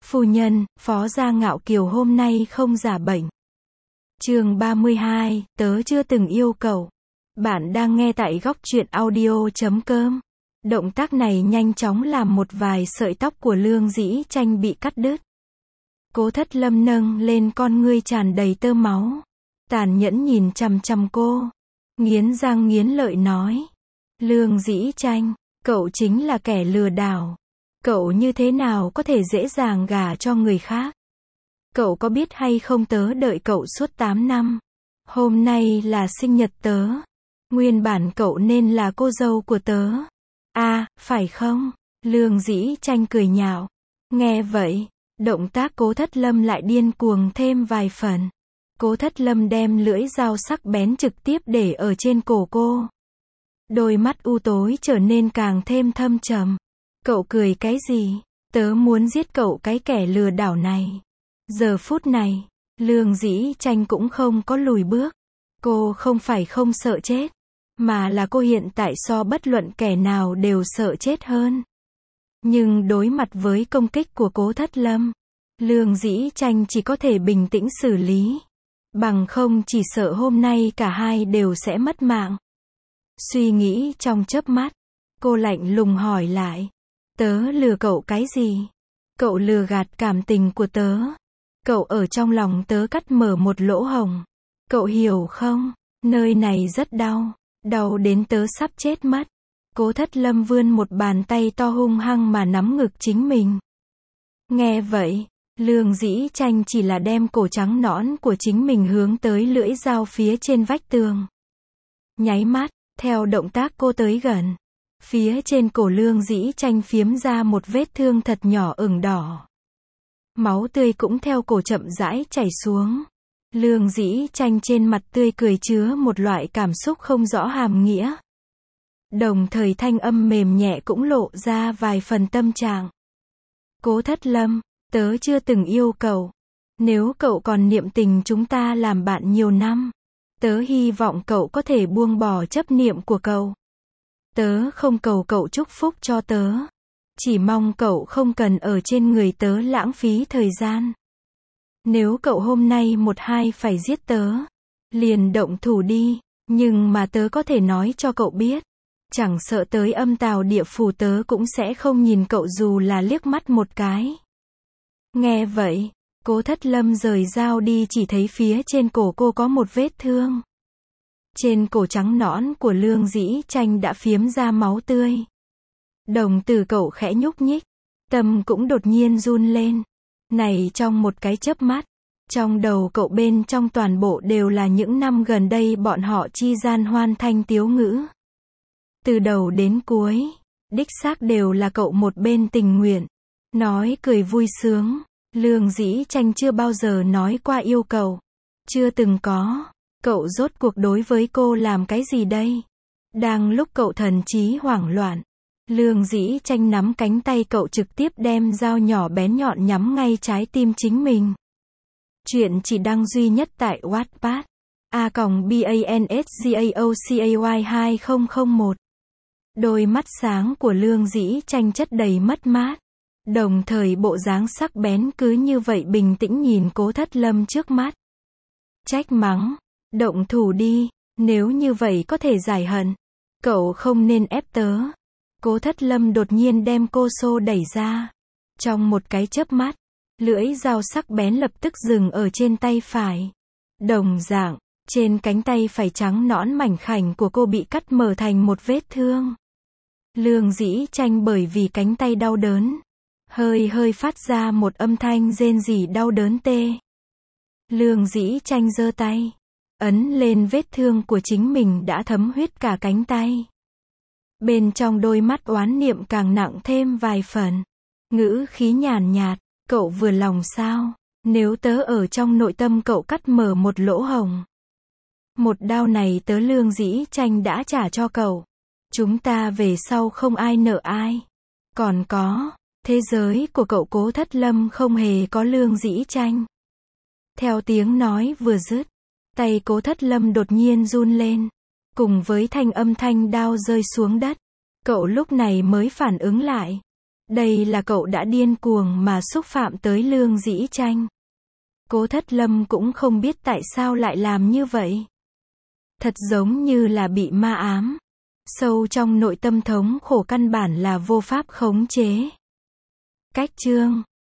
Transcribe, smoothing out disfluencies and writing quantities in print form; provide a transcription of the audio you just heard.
Phu nhân, Phó Gia Ngạo Kiều hôm nay không giả bệnh. Chương 32, tớ chưa từng yêu cậu. Bạn đang nghe tại góc truyện audio.com. Động tác này nhanh chóng làm một vài sợi tóc của Lương Dĩ Tranh bị cắt đứt. Cố Thất Lâm nâng lên con ngươi tràn đầy tơ máu, tàn nhẫn nhìn chằm chằm cô, nghiến răng nghiến lợi nói: Lương Dĩ Tranh, cậu chính là kẻ lừa đảo. Cậu như thế nào có thể dễ dàng gả cho người khác? Cậu có biết hay không, tớ đợi cậu suốt 8 năm. Hôm nay là sinh nhật tớ. Nguyên bản cậu nên là cô dâu của tớ. À, phải không? Lương Dĩ Tranh cười nhạo. Nghe vậy, động tác Cố Thất Lâm lại điên cuồng thêm vài phần. Cố Thất Lâm đem lưỡi dao sắc bén trực tiếp để ở trên cổ cô. Đôi mắt u tối trở nên càng thêm thâm trầm. Cậu cười cái gì? Tớ muốn giết cậu cái kẻ lừa đảo này. Giờ phút này, Lương Dĩ Tranh cũng không có lùi bước. Cô không phải không sợ chết, mà là cô hiện tại so bất luận kẻ nào đều sợ chết hơn. Nhưng đối mặt với công kích của Cố Thất Lâm, Lương Dĩ Tranh chỉ có thể bình tĩnh xử lý. Bằng không chỉ sợ hôm nay cả hai đều sẽ mất mạng. Suy nghĩ trong chớp mắt, cô lạnh lùng hỏi lại: Tớ lừa cậu cái gì? Cậu lừa gạt cảm tình của tớ. Cậu ở trong lòng tớ cắt mở một lỗ hổng. Cậu hiểu không? Nơi này rất đau. Đau đến tớ sắp chết mất. Cố Thất Lâm vươn một bàn tay to hung hăng mà nắm ngực chính mình. Nghe vậy, Lương Dĩ Tranh chỉ là đem cổ trắng nõn của chính mình hướng tới lưỡi dao phía trên vách tường. Nháy mắt, theo động tác cô tới gần, phía trên cổ Lương Dĩ Tranh phiếm ra một vết thương thật nhỏ ửng đỏ. Máu tươi cũng theo cổ chậm rãi chảy xuống. Lương Dĩ Tranh trên mặt tươi cười chứa một loại cảm xúc không rõ hàm nghĩa. Đồng thời thanh âm mềm nhẹ cũng lộ ra vài phần tâm trạng. Cố Thất Lâm, tớ chưa từng yêu cậu. Nếu cậu còn niệm tình chúng ta làm bạn nhiều năm, tớ hy vọng cậu có thể buông bỏ chấp niệm của cậu. Tớ không cầu cậu chúc phúc cho tớ. Chỉ mong cậu không cần ở trên người tớ lãng phí thời gian. Nếu cậu hôm nay một hai phải giết tớ, liền động thủ đi. Nhưng mà tớ có thể nói cho cậu biết, chẳng sợ tới âm tào địa phủ tớ cũng sẽ không nhìn cậu dù là liếc mắt một cái. Nghe vậy, Cố Thất Lâm rời dao đi, chỉ thấy phía trên cổ cô có một vết thương. Trên cổ trắng nõn của Lương Dĩ Tranh đã phiếm ra máu tươi. Đồng tử cậu khẽ nhúc nhích, tâm cũng đột nhiên run lên. Này, trong một cái chớp mắt, trong đầu cậu bên trong toàn bộ đều là những năm gần đây bọn họ chi gian hoan thanh tiếu ngữ. Từ đầu đến cuối, đích xác đều là cậu một bên tình nguyện, nói cười vui sướng. Lương Dĩ Tranh chưa bao giờ nói qua yêu cậu. Chưa từng có. Cậu rốt cuộc đối với cô làm cái gì đây? Đang lúc cậu thần trí hoảng loạn, Lương Dĩ Tranh nắm cánh tay cậu trực tiếp đem dao nhỏ bén nhọn nhắm ngay trái tim chính mình. Chuyện chỉ đăng duy nhất tại Wattpad. A.BANSGAOCAY 2001. Đôi mắt sáng của Lương Dĩ Tranh chất đầy mất mát. Đồng thời bộ dáng sắc bén cứ như vậy bình tĩnh nhìn Cố Thất Lâm trước mắt. Trách mắng. Động thủ đi. Nếu như vậy có thể giải hận. Cậu không nên ép tớ. Cố Thất Lâm đột nhiên đem cô xô đẩy ra. Trong một cái chớp mắt, lưỡi dao sắc bén lập tức dừng ở trên tay phải. Đồng dạng, trên cánh tay phải trắng nõn mảnh khảnh của cô bị cắt mở thành một vết thương. Lương Dĩ Tranh bởi vì cánh tay đau đớn, hơi phát ra một âm thanh rên rỉ đau đớn tê. Lương Dĩ Tranh giơ tay, ấn lên vết thương của chính mình đã thấm huyết cả cánh tay. Bên trong đôi mắt oán niệm càng nặng thêm vài phần. Ngữ khí nhàn nhạt, cậu vừa lòng sao? Nếu tớ ở trong nội tâm cậu cắt mở một lỗ hổng. Một đao này tớ Lương Dĩ Tranh đã trả cho cậu. Chúng ta về sau không ai nợ ai. Còn có, thế giới của cậu Cố Thất Lâm không hề có Lương Dĩ Tranh. Theo tiếng nói vừa dứt, tay Cố Thất Lâm đột nhiên run lên. Cùng với thanh âm thanh đao rơi xuống đất, cậu lúc này mới phản ứng lại. Đây là cậu đã điên cuồng mà xúc phạm tới Lương Dĩ Tranh. Cố Thất Lâm cũng không biết tại sao lại làm như vậy. Thật giống như là bị ma ám. Sâu trong nội tâm thống khổ căn bản là vô pháp khống chế. Cách chương